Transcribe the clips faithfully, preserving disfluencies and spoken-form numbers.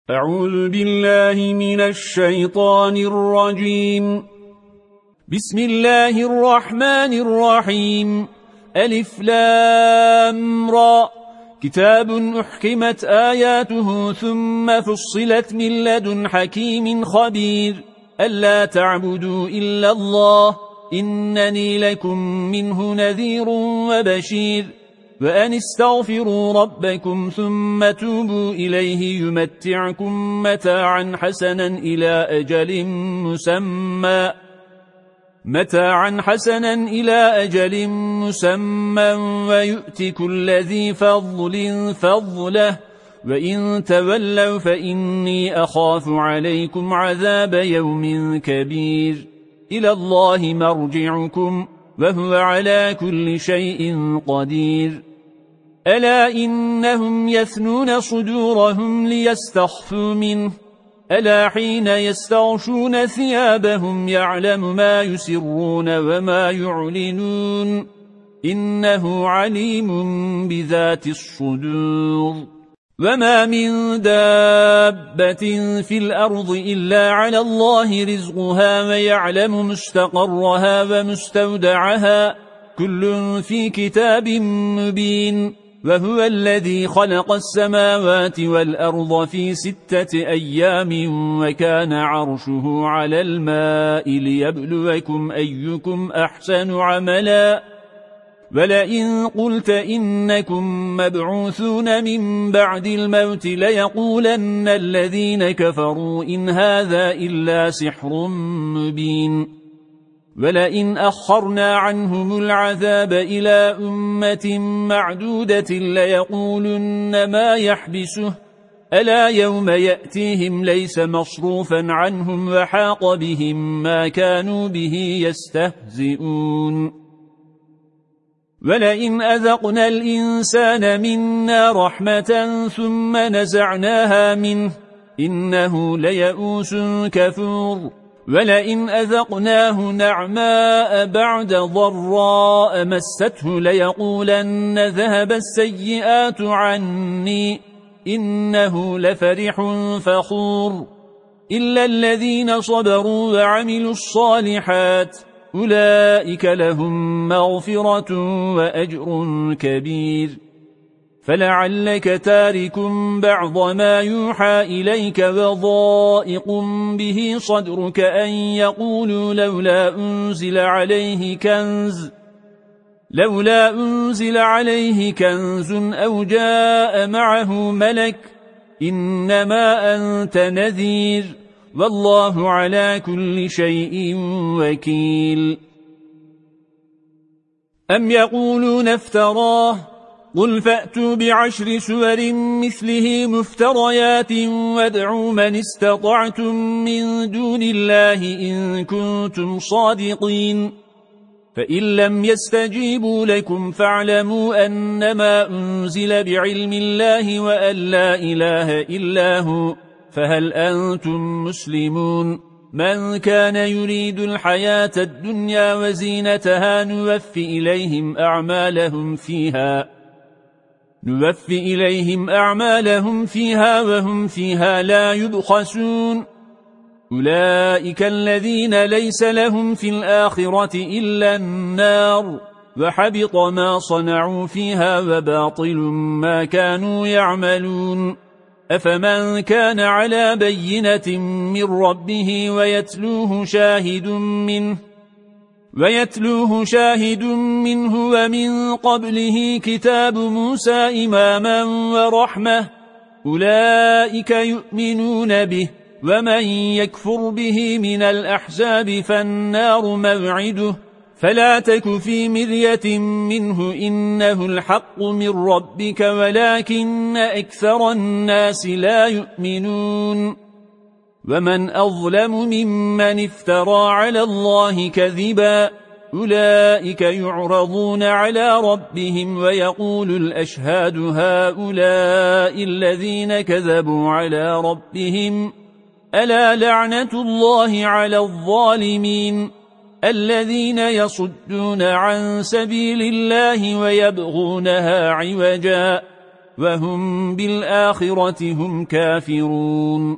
أعوذ بالله من الشيطان الرجيم. بسم الله الرحمن الرحيم. ألف لام را. كتاب أحكمت آياته ثم فصلت من لدن حكيم خبير. ألا تعبدوا إلا الله إنني لكم منه نذير وبشير. وأن استغفروا ربكم ثم توبوا إليه يمتعكم متاعا حسنا إلى أجل مسمى متاعا حسنا إلى أجل مسمى ويؤت كل ذي فضل فضله وإن تولوا فإني أخاف عليكم عذاب يوم كبير. إلى الله مرجعكم وهو على كل شيء قدير. ألا إنهم يثنون صدورهم ليستخفوا منه ألا حين يستغشون ثيابهم يعلم ما يسرون وما يعلنون إنه عليم بذات الصدور. وما من دابة في الأرض إلا على الله رزقها ويعلم مستقرها ومستودعها كل في كتاب مبين. وهو الذي خلق السماوات والأرض في ستة أيام وكان عرشه على الماء ليبلوكم أيكم أحسن عملا. ولئن قلت إنكم مبعوثون من بعد الموت ليقولن الذين كفروا إن هذا إلا سحر مبين. ولئن أخرنا عنهم العذاب إلى أمة معدودة ليقولن ما يحبسه ألا يوم يأتيهم ليس مصروفا عنهم وحاق بهم ما كانوا به يستهزئون. ولئن أذقنا الإنسان منا رحمة ثم نزعناها منه إنه ليئوس كفور. ولئن أذقناه نعماء بعد ضراء مسته ليقولن ذهب السيئات عني إنه لفرح فخور. إلا الذين صبروا وعملوا الصالحات أولئك لهم مغفرة وأجر كبير. فلعلك تارك بعض ما يوحى إليك وضائق به صدرك أن يقولوا لولا أنزل عليه كنز لولا أنزل عليه كنز أو جاء معه ملك إنما أنت نذير والله على كل شيء وكيل. أم يقولون افتراه قل فأتوا بعشر سور مثله مفتريات وادعوا من استطعتم من دون الله إن كنتم صادقين. فإن لم يستجيبوا لكم فاعلموا أنما أنزل بعلم الله وأن لا إله إلا هو فهل أنتم مسلمون. من كان يريد الحياة الدنيا وزينتها نوفي إليهم أعمالهم فيها نوفي إليهم أعمالهم فيها وهم فيها لا يبخسون. أولئك الذين ليس لهم في الآخرة إلا النار وحبط ما صنعوا فيها وباطل ما كانوا يعملون. أفمن كان على بينة من ربه ويتلوه شاهد منه ويتلوه شاهد منه ومن قبله كتاب موسى إماما ورحمة أولئك يؤمنون به. ومن يكفر به من الأحزاب فالنار موعده فلا تك في مرية منه إنه الحق من ربك ولكن أكثر الناس لا يؤمنون. ومن أظلم ممن افترى على الله كذبا أولئك يعرضون على ربهم ويقول الأشهاد هؤلاء الذين كذبوا على ربهم ألا لعنة الله على الظالمين الذين يصدون عن سبيل الله ويبغونها عوجا وهم بالآخرة هم كافرون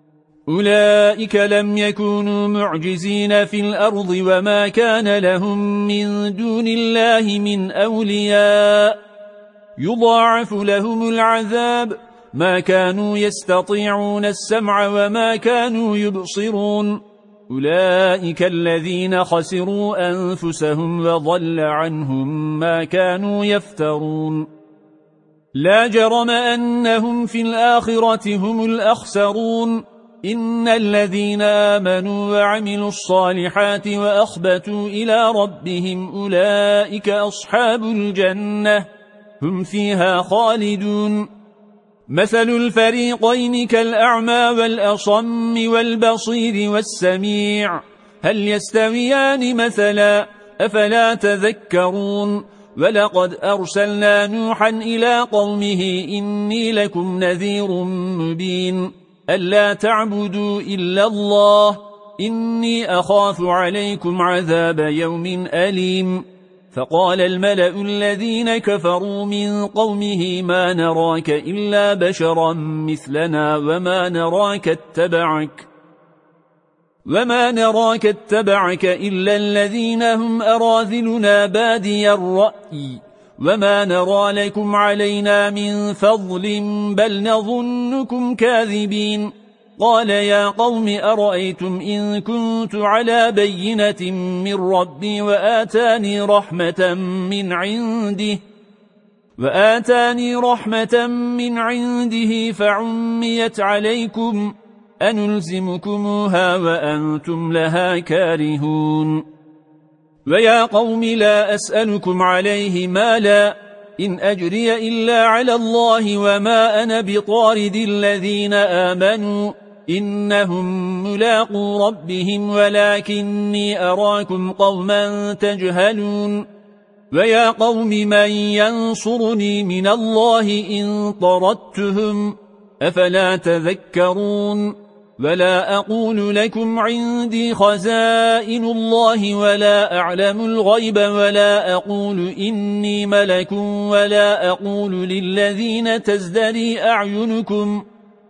أولئك لم يكونوا معجزين في الأرض وما كان لهم من دون الله من أولياء يضاعف لهم العذاب ما كانوا يستطيعون السمع وما كانوا يبصرون أولئك الذين خسروا أنفسهم وضل عنهم ما كانوا يفترون لا جرم أنهم في الآخرة هم الأخسرون إن الذين آمنوا وعملوا الصالحات وأخبتوا إلى ربهم أولئك أصحاب الجنة هم فيها خالدون مثل الفريقين كالأعمى والأصم والبصير والسميع هل يستويان مثلا أفلا تذكرون ولقد أرسلنا نوحا إلى قومه إني لكم نذير مبين ألا تعبدوا إلا الله إني أخاف عليكم عذاب يوم أليم فقال الملأ الذين كفروا من قومه ما نراك إلا بشرا مثلنا وما نراك اتبعك وما نراك اتبعك إلا الذين هم أراذلنا بادي الرأي وما نرى لكم علينا من فضل بل نظنكم كاذبين قال يا قوم أرأيتم إن كنت على بينة من ربي وآتاني رحمة من عنده وآتاني رحمة من عنده فعميت عليكم أنلزمكموها وأنتم لها كارهون ويا قوم لا أسألكم عليه مالا إن أجري إلا على الله وما أنا بطارد الذين آمنوا إنهم ملاقو ربهم ولكني أراكم قوما تجهلون ويا قوم من ينصرني من الله إن طردتهم أفلا تذكرون ولا أقول لكم عندي خزائن الله ولا أعلم الغيب ولا أقول إني ملك ولا أقول للذين تزدري أعينكم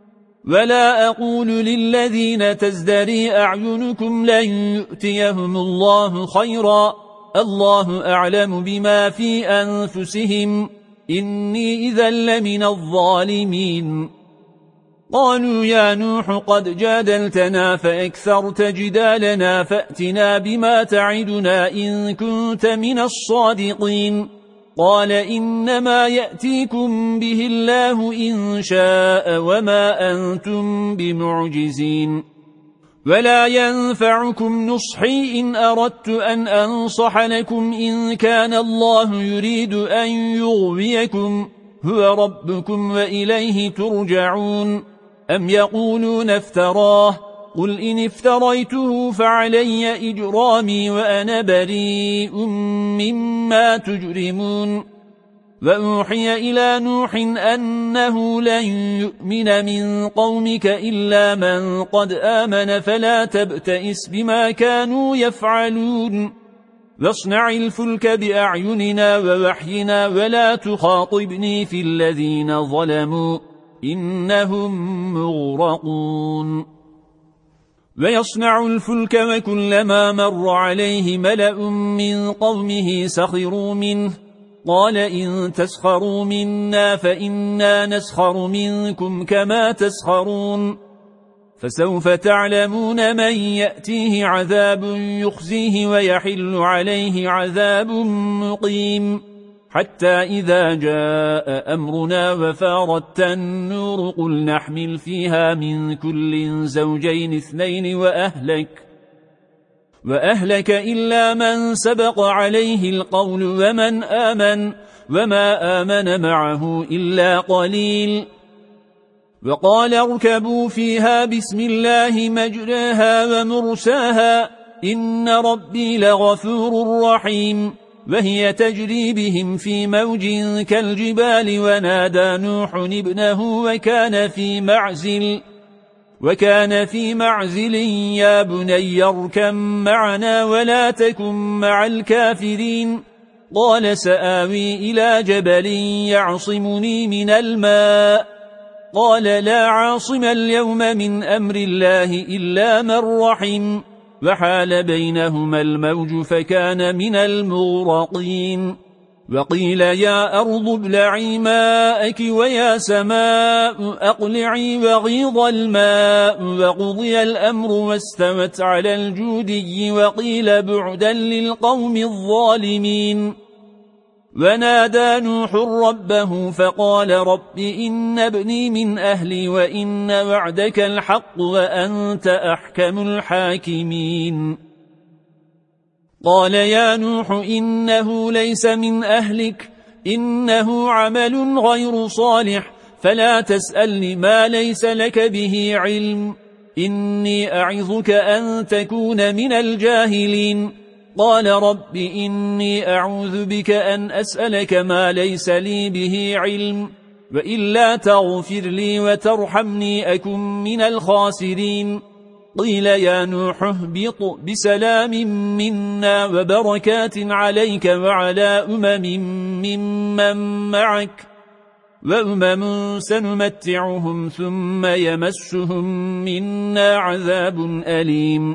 ولا أقول للذين تزدري أعينكم لن يؤتيهم الله خيرا الله أعلم بما في أنفسهم إني إذا لمن الظالمين قالوا يا نوح قد جادلتنا فأكثرت جدالنا فأتنا بما تعدنا إن كنت من الصادقين قال إنما يأتيكم به الله إن شاء وما أنتم بمعجزين ولا ينفعكم نصحي إن أردت أن أنصح لكم إن كان الله يريد أن يغويكم هو ربكم وإليه ترجعون أم يقولون افتراه قل إن افتريته فعلي إجرامي وأنا بريء مما تجرمون وأوحي إلى نوح أنه لن يؤمن من قومك إلا من قد آمن فلا تبتئس بما كانوا يفعلون واصنع الفلك بأعيننا ووحينا ولا تخاطبني في الذين ظلموا إنهم مغرقون ويصنع الفلك وكلما مر عليه ملأ من قومه سخروا منه قال إن تسخروا منا فإنا نسخر منكم كما تسخرون فسوف تعلمون من يأتيه عذاب يخزيه ويحل عليه عذاب مقيم حتى إذا جاء أمرنا وفارت النور قل نحمل فيها من كل زوجين اثنين وأهلك وأهلك إلا من سبق عليه القول ومن آمن وما آمن معه إلا قليل وقال اركبوا فيها بسم الله مجرها ومرساها إن ربي لغفور رحيم وهي تجري بهم في موج كالجبال ونادى نوح ابنه وكان في معزل وكان في معزل يا بني اركب معنا ولا تكن مع الكافرين قال سآوي إلى جبل يعصمني من الماء قال لا عاصم اليوم من أمر الله إلا من رحم وحال بينهما الموج فكان من المغرقين وقيل يا أرض ابلعي ماءك ويا سماء أقلعي وغيض الماء وقضي الأمر واستوت على الجودي وقيل بعدا للقوم الظالمين ونادى نوح ربه فقال رب إن ابني من أهلي وإن وعدك الحق وأنت أحكم الحاكمين قال يا نوح إنه ليس من أهلك إنه عمل غير صالح فلا تسألني ما ليس لك به علم إني أعظك أن تكون من الجاهلين قال رب إني أعوذ بك أن أسألك ما ليس لي به علم وإلا تغفر لي وترحمني أكن من الخاسرين قيل يا نوح اهبط بسلام منا وبركات عليك وعلى أمم ممن معك وأمم سنمتعهم ثم يمسهم منا عذاب أليم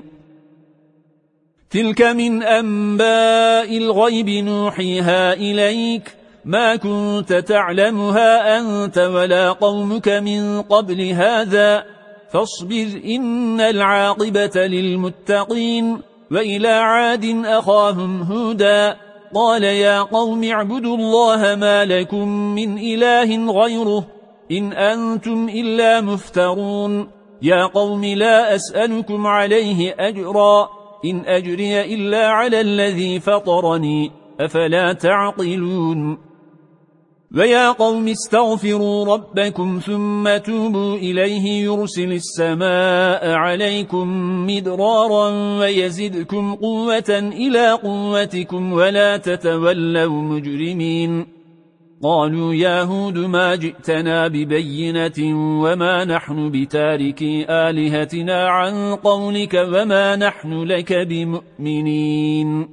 تلك من أنباء الغيب نوحيها إليك ما كنت تعلمها أنت ولا قومك من قبل هذا فاصبر إن العاقبة للمتقين وإلى عاد أخاهم هودا قال يا قوم اعبدوا الله ما لكم من إله غيره إن أنتم إلا مفترون يا قوم لا أسألكم عليه أجرا إن أجري إلا على الذي فطرني أفلا تعقلون ويا قوم استغفروا ربكم ثم توبوا إليه يرسل السماء عليكم مدرارا ويزدكم قوة إلى قوتكم ولا تتولوا مجرمين قالوا يا هود ما جئتنا ببينة وما نحن بتاركي آلهتنا عن قولك وما نحن لك بمؤمنين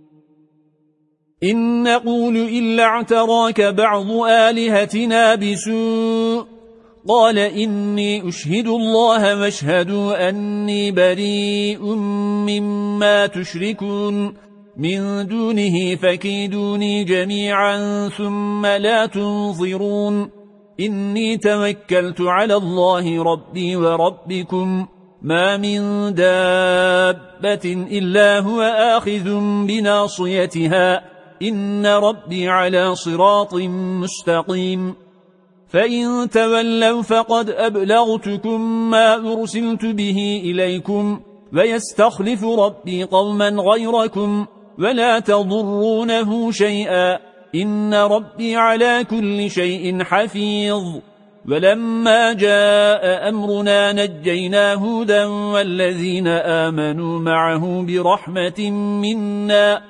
إن نقول إلا اعتراك بعض آلهتنا بسوء قال إني أشهد الله واشهدوا أني بريء مما تشركون من دونه فكيدوني جميعا ثم لا تنظرون إني توكلت على الله ربي وربكم ما من دابة إلا هو آخذ بناصيتها إن ربي على صراط مستقيم فإن تولوا فقد أبلغتكم ما أرسلت به إليكم ويستخلف ربي قوما غيركم ولا تضرونه شيئا إن ربي على كل شيء حفيظ ولما جاء أمرنا نجينا هودا والذين آمنوا معه برحمة منا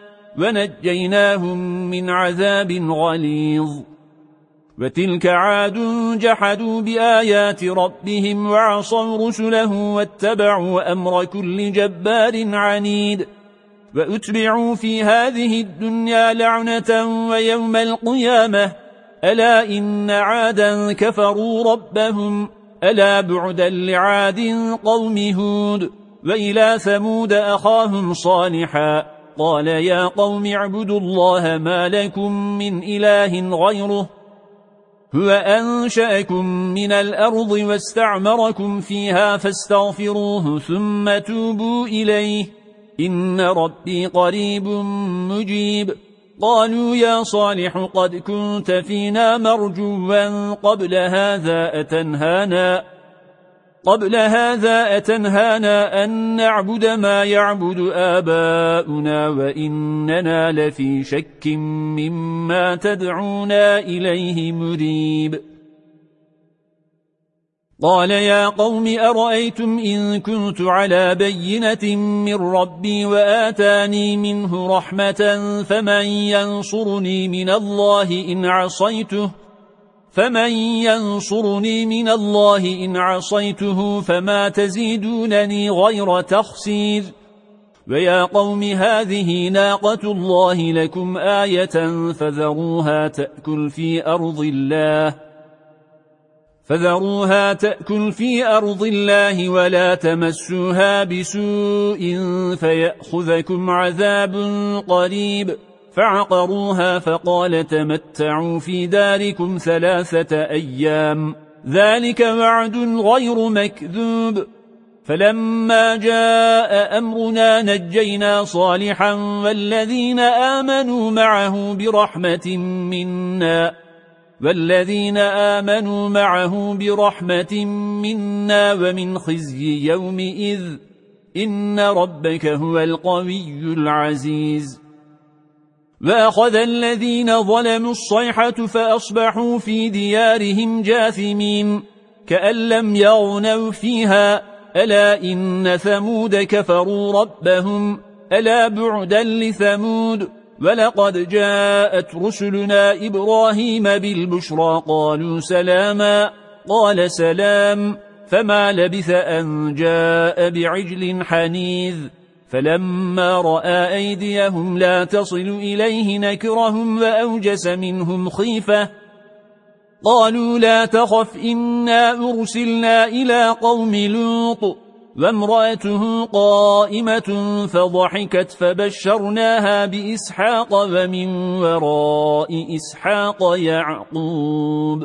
ونجيناهم من عذاب غليظ وتلك عاد جحدوا بآيات ربهم وعصوا رسله واتبعوا أمر كل جبار عنيد وأتبعوا في هذه الدنيا لعنة ويوم القيامة ألا إن عادا كفروا ربهم ألا بعدا لعاد قوم هود وإلى ثمود أخاهم صالحا قال يا قوم اعبدوا الله ما لكم من إله غيره هو أنشأكم من الأرض واستعمركم فيها فاستغفروه ثم توبوا إليه إن ربي قريب مجيب قالوا يا صالح قد كنت فينا مرجوا قبل هذا أتنهانا قبل هذا أتنهانا أن نعبد ما يعبد آباؤنا وإننا لفي شك مما تدعونا إليه مريب قال يا قوم أرأيتم إن كنت على بينة من ربي وآتاني منه رحمة فمن ينصرني من الله إن عصيته فمن ينصرني من الله إن عصيته فما تزيدونني غير تخسير ويا قوم هذه ناقة الله لكم آية فذروها تأكل في أرض الله فذروها تأكل في أرض الله ولا تمسوها بسوء فيأخذكم عذاب قريب. فعقروها فقال تمتعوا في داركم ثلاثة أيام ذلك وعد غير مكذوب. فلما جاء أمرنا نجينا صالحا والذين آمنوا معه برحمة منا والذين آمنوا معه برحمة منا ومن خزي يومئذ إن ربك هو القوي العزيز. وأخذ الذين ظلموا الصيحة فأصبحوا في ديارهم جاثمين كأن لم يغنوا فيها ألا إن ثمود كفروا ربهم ألا بعدا لثمود. ولقد جاءت رسلنا إبراهيم بالبشرى قالوا سلاما قال سلام فما لبث أن جاء بعجل حنيذ. فلما رأى أيديهم لا تصل إليه نكرهم وأوجس منهم خيفة قالوا لا تخف إنا أرسلنا إلى قوم لوط وامرأته قائمة فضحكت فبشرناها بإسحاق ومن وراء إسحاق يعقوب.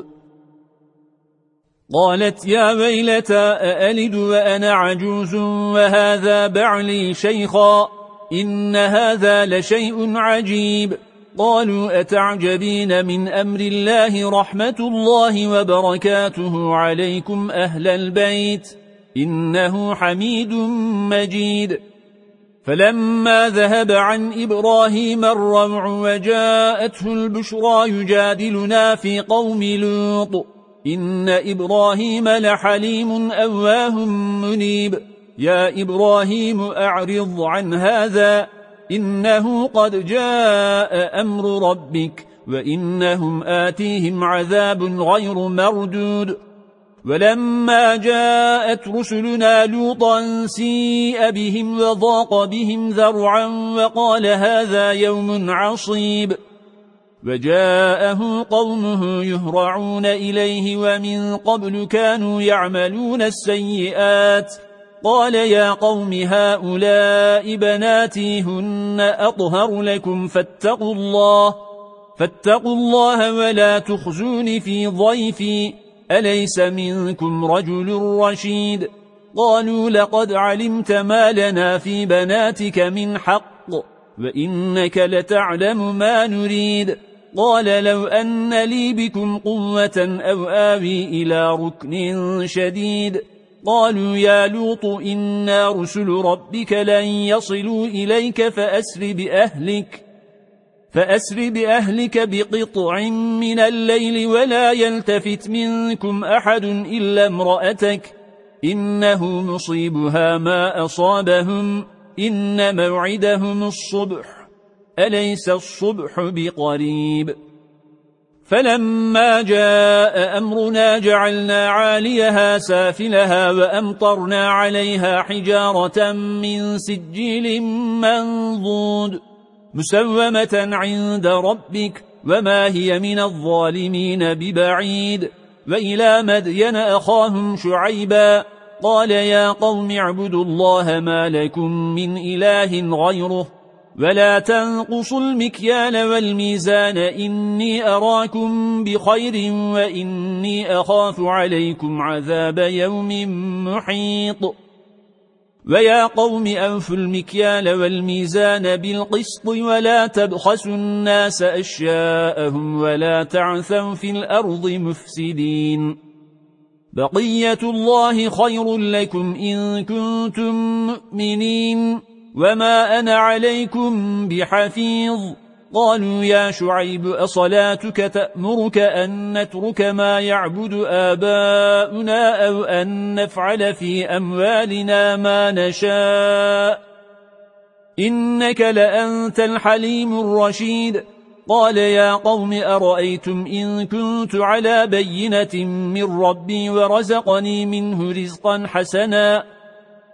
قالت يا ويلتى أألد وأنا عجوز وهذا بعلي شيخا إن هذا لشيء عجيب. قالوا أتعجبين من أمر الله رحمة الله وبركاته عليكم أهل البيت إنه حميد مجيد. فلما ذهب عن إبراهيم الروع وجاءته البشرى يجادلنا في قوم لوط إن إبراهيم لحليم أواه منيب. يا إبراهيم أعرض عن هذا إنه قد جاء أمر ربك وإنهم آتيهم عذاب غير مردود. ولما جاءت رسلنا لوطا سيء بهم وضاق بهم ذرعا وقال هذا يوم عصيب. وجاءه قومه يهرعون إليه ومن قبل كانوا يعملون السيئات قال يا قوم هؤلاء بناتي هن أطهر لكم فاتقوا الله فاتقوا الله ولا تخزون في ضيفي أليس منكم رجل رشيد. قالوا لقد علمت ما لنا في بناتك من حق وإنك لتعلم ما نريد. قال لو أن لي بكم قوة أو آوي إلى ركن شديد. قالوا يا لوط إنا رسل ربك لن يصلوا إليك فأسر بأهلك فأسر بأهلك بقطع من الليل ولا يلتفت منكم أحد إلا امرأتك إنه مصيبها ما أصابهم إن موعدهم الصبح أليس الصبح بقريب. فلما جاء أمرنا جعلنا عاليها سافلها وأمطرنا عليها حجارة من سجيل منضود مسومة عند ربك وما هي من الظالمين ببعيد. وإلى مدين أخاهم شعيبا قال يا قوم اعبدوا الله ما لكم من إله غيره ولا تنقصوا المكيال والميزان إني أراكم بخير وإني أخاف عليكم عذاب يوم محيط. ويا قوم أوفوا المكيال والميزان بالقسط ولا تبخسوا الناس أشياءهم ولا تعثوا في الأرض مفسدين. بقية الله خير لكم إن كنتم مؤمنين وما أنا عليكم بحفيظ. قالوا يا شعيب أصلاتك تأمرك أن نترك ما يعبد آباؤنا أو أن نفعل في أموالنا ما نشاء إنك لأنت الحليم الرشيد. قال يا قوم أرأيتم إن كنت على بينة من ربي ورزقني منه رزقا حسنا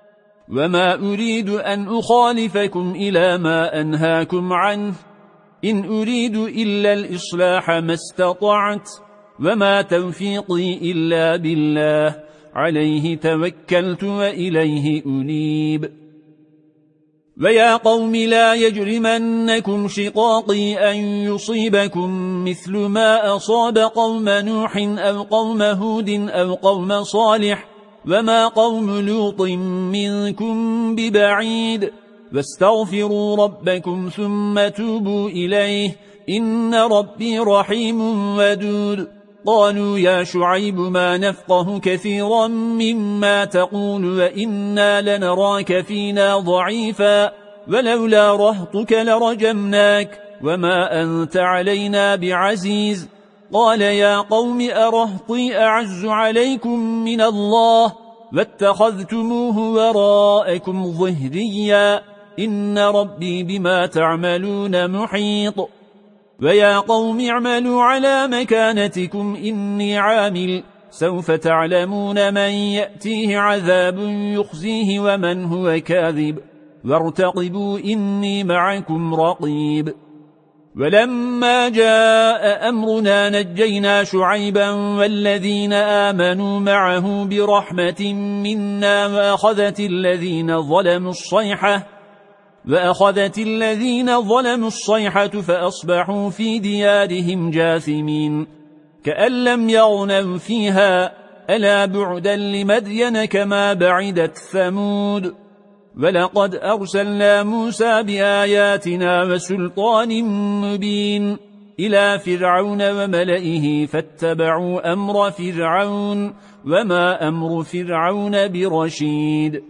وما أريد أن أخالفكم إلى ما أنهاكم عنه إن أريد إلا الإصلاح ما استطعت وما توفيقي إلا بالله عليه توكلت وإليه أنيب ويا قوم لا يجرمنكم شقاقي أن يصيبكم مثل ما أصاب قوم نوح أو قوم هود أو قوم صالح وما قوم لوط منكم ببعيد واستغفروا ربكم ثم توبوا إليه إن ربي رحيم ودود قالوا يا شعيب ما نفقه كثيرا مما تقول وإنا لنراك فينا ضعيفا ولولا رهطك لرجمناك وما أنت علينا بعزيز قال يا قوم أرهطي أعز عليكم من الله واتخذتموه وراءكم ظهريا إن ربي بما تعملون محيط ويا قوم اعملوا على مكانتكم إني عامل سوف تعلمون من يأتيه عذاب يخزيه ومن هو كاذب وارتقبوا إني معكم رقيب ولما جاء أمرنا نجينا شعيبا والذين آمنوا معه برحمة منا وأخذت الذين ظلموا الصيحة وأخذت الذين ظلموا الصيحة فأصبحوا في ديارهم جاثمين كأن لم يغنوا فيها ألا بعدا لمدين كما بعدت ثمود ولقد أرسلنا موسى بآياتنا وسلطان مبين إلى فرعون وملئه فاتبعوا أمر فرعون وما أمر فرعون برشيد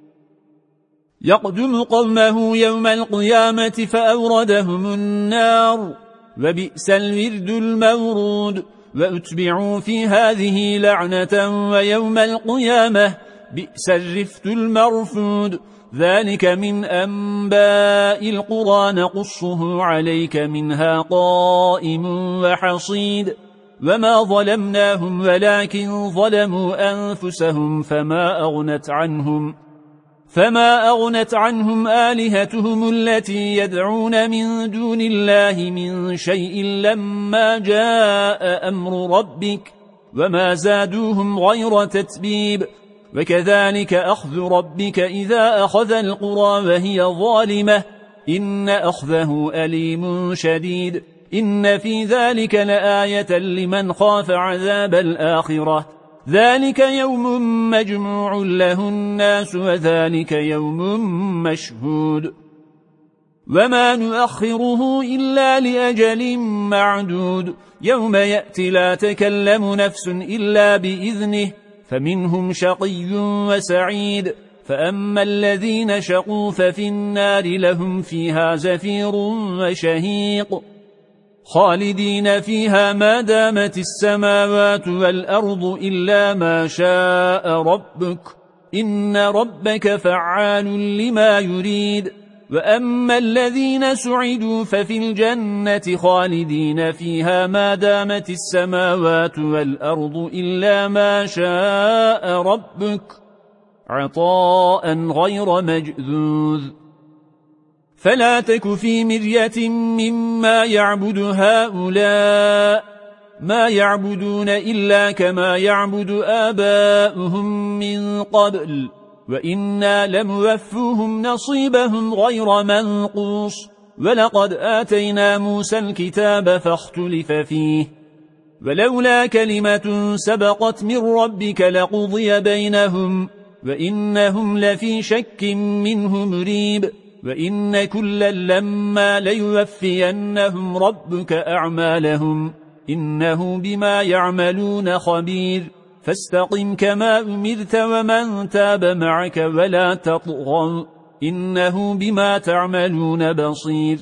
يقدم قومه يوم القيامة فأوردهم النار وبئس الورد المورود وأتبعوا في هذه لعنة ويوم القيامة بئس الرفت المرفود ذلك من أنباء القرى نقصه عليك منها قائم وحصيد وما ظلمناهم ولكن ظلموا أنفسهم فما أغنت عنهم فما أغنت عنهم آلهتهم التي يدعون من دون الله من شيء لما جاء أمر ربك وما زادوهم غير تتبيب وكذلك أخذ ربك إذا أخذ القرى وهي ظالمة إن أخذه أليم شديد إن في ذلك لآية لمن خاف عذاب الآخرة ذلك يوم مجموع له الناس وذلك يوم مشهود وما نؤخره إلا لأجل معدود يوم يأتي لا تكلم نفس إلا بإذنه فمنهم شقي وسعيد فأما الذين شقوا ففي النار لهم فيها زفير وشهيق خالدين فيها ما دامت السماوات والأرض إلا ما شاء ربك إن ربك فعال لما يريد وأما الذين سعدوا ففي الجنة خالدين فيها ما دامت السماوات والأرض إلا ما شاء ربك عطاء غير مجذوذ فلا تك في مرية مما يعبد هؤلاء ما يعبدون إلا كما يعبد آباؤهم من قبل وإنا لموفوهم نصيبهم غير منقوص ولقد آتينا موسى الكتاب فاختلف فيه ولولا كلمة سبقت من ربك لقضي بينهم وإنهم لفي شك منه مريب وإن كلا لما ليوفينهم ربك أعمالهم إنه بما يعملون خبير فاستقم كما أمرت ومن تاب معك ولا تطغوا إنه بما تعملون بصير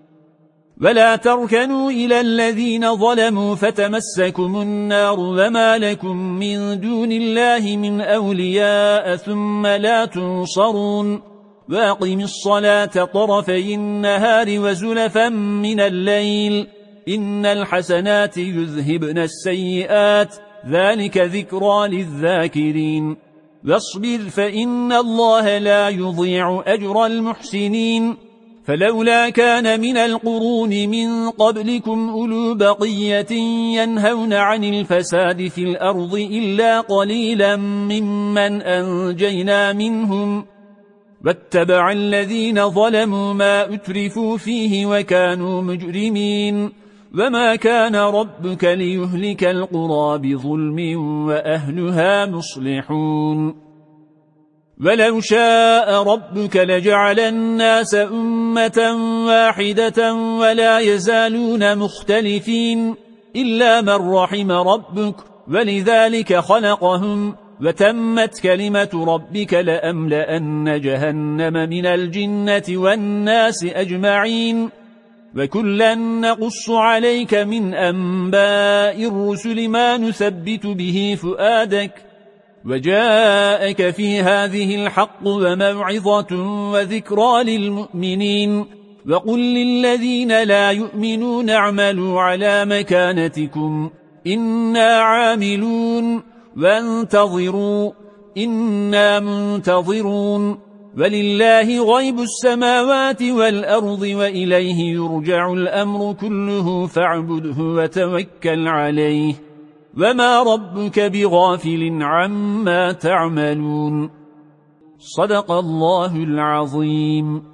ولا تركنوا إلى الذين ظلموا فتمسكم النار وما لكم من دون الله من أولياء ثم لا تنصرون واقم الصلاة طرفي النهار وزلفا من الليل إن الحسنات يذهبن السيئات ذلك ذكرى للذاكرين واصبر فإن الله لا يضيع أجر المحسنين فلولا كان من القرون من قبلكم أولو بقية ينهون عن الفساد في الأرض إلا قليلا ممن أنجينا منهم واتبع الذين ظلموا ما أترفوا فيه وكانوا مجرمين وما كان ربك ليهلك القرى بظلم وأهلها مصلحون ولو شاء ربك لجعل الناس أمة واحدة ولا يزالون مختلفين إلا من رحم ربك ولذلك خلقهم وتمت كلمة ربك لأملأن جهنم من الجنة والناس أجمعين وكلا نقص عليك من أنباء الرسل ما نثبت به فؤادك وجاءك في هذه الحق وموعظة وذكرى للمؤمنين وقل للذين لا يؤمنون اعملوا على مكانتكم إنا عاملون وانتظروا إنا منتظرون ولله غيب السماوات والأرض وإليه يرجع الأمر كله فاعبده وتوكل عليه وما ربك بغافل عما تعملون صدق الله العظيم.